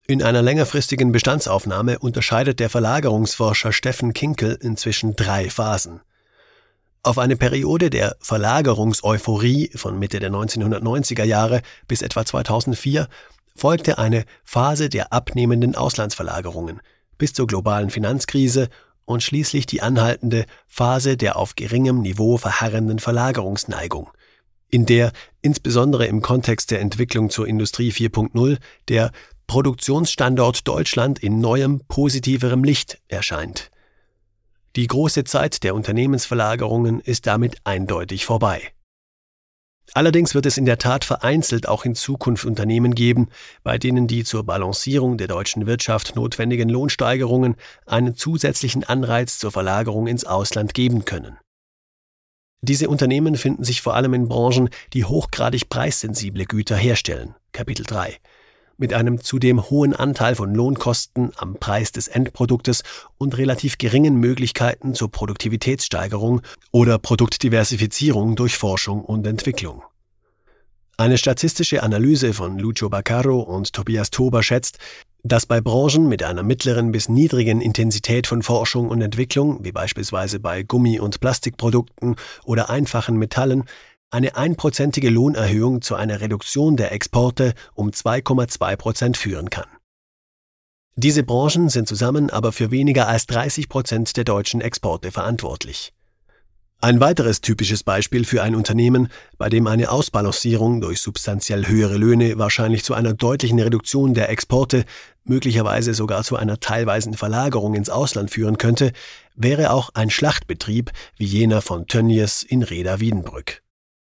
In einer längerfristigen Bestandsaufnahme unterscheidet der Verlagerungsforscher Steffen Kinkel inzwischen 3 Phasen. Auf eine Periode der Verlagerungseuphorie von Mitte der 1990er Jahre bis etwa 2004 folgte eine Phase der abnehmenden Auslandsverlagerungen bis zur globalen Finanzkrise und schließlich die anhaltende Phase der auf geringem Niveau verharrenden Verlagerungsneigung, in der insbesondere im Kontext der Entwicklung zur Industrie 4.0 der Produktionsstandort Deutschland in neuem, positiverem Licht erscheint. Die große Zeit der Unternehmensverlagerungen ist damit eindeutig vorbei. Allerdings wird es in der Tat vereinzelt auch in Zukunft Unternehmen geben, bei denen die zur Balancierung der deutschen Wirtschaft notwendigen Lohnsteigerungen einen zusätzlichen Anreiz zur Verlagerung ins Ausland geben können. Diese Unternehmen finden sich vor allem in Branchen, die hochgradig preissensible Güter herstellen, Kapitel 3, mit einem zudem hohen Anteil von Lohnkosten am Preis des Endproduktes und relativ geringen Möglichkeiten zur Produktivitätssteigerung oder Produktdiversifizierung durch Forschung und Entwicklung. Eine statistische Analyse von Lucio Baccaro und Tobias Tober schätzt, dass bei Branchen mit einer mittleren bis niedrigen Intensität von Forschung und Entwicklung, wie beispielsweise bei Gummi- und Plastikprodukten oder einfachen Metallen, eine 1%ige Lohnerhöhung zu einer Reduktion der Exporte um 2,2% führen kann. Diese Branchen sind zusammen aber für weniger als 30% der deutschen Exporte verantwortlich. Ein weiteres typisches Beispiel für ein Unternehmen, bei dem eine Ausbalancierung durch substanziell höhere Löhne wahrscheinlich zu einer deutlichen Reduktion der Exporte, möglicherweise sogar zu einer teilweisen Verlagerung ins Ausland führen könnte, wäre auch ein Schlachtbetrieb wie jener von Tönnies in Rheda-Wiedenbrück.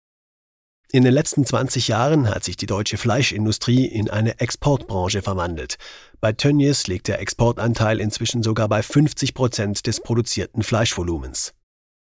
In den letzten 20 Jahren hat sich die deutsche Fleischindustrie in eine Exportbranche verwandelt. Bei Tönnies liegt der Exportanteil inzwischen sogar bei 50% des produzierten Fleischvolumens.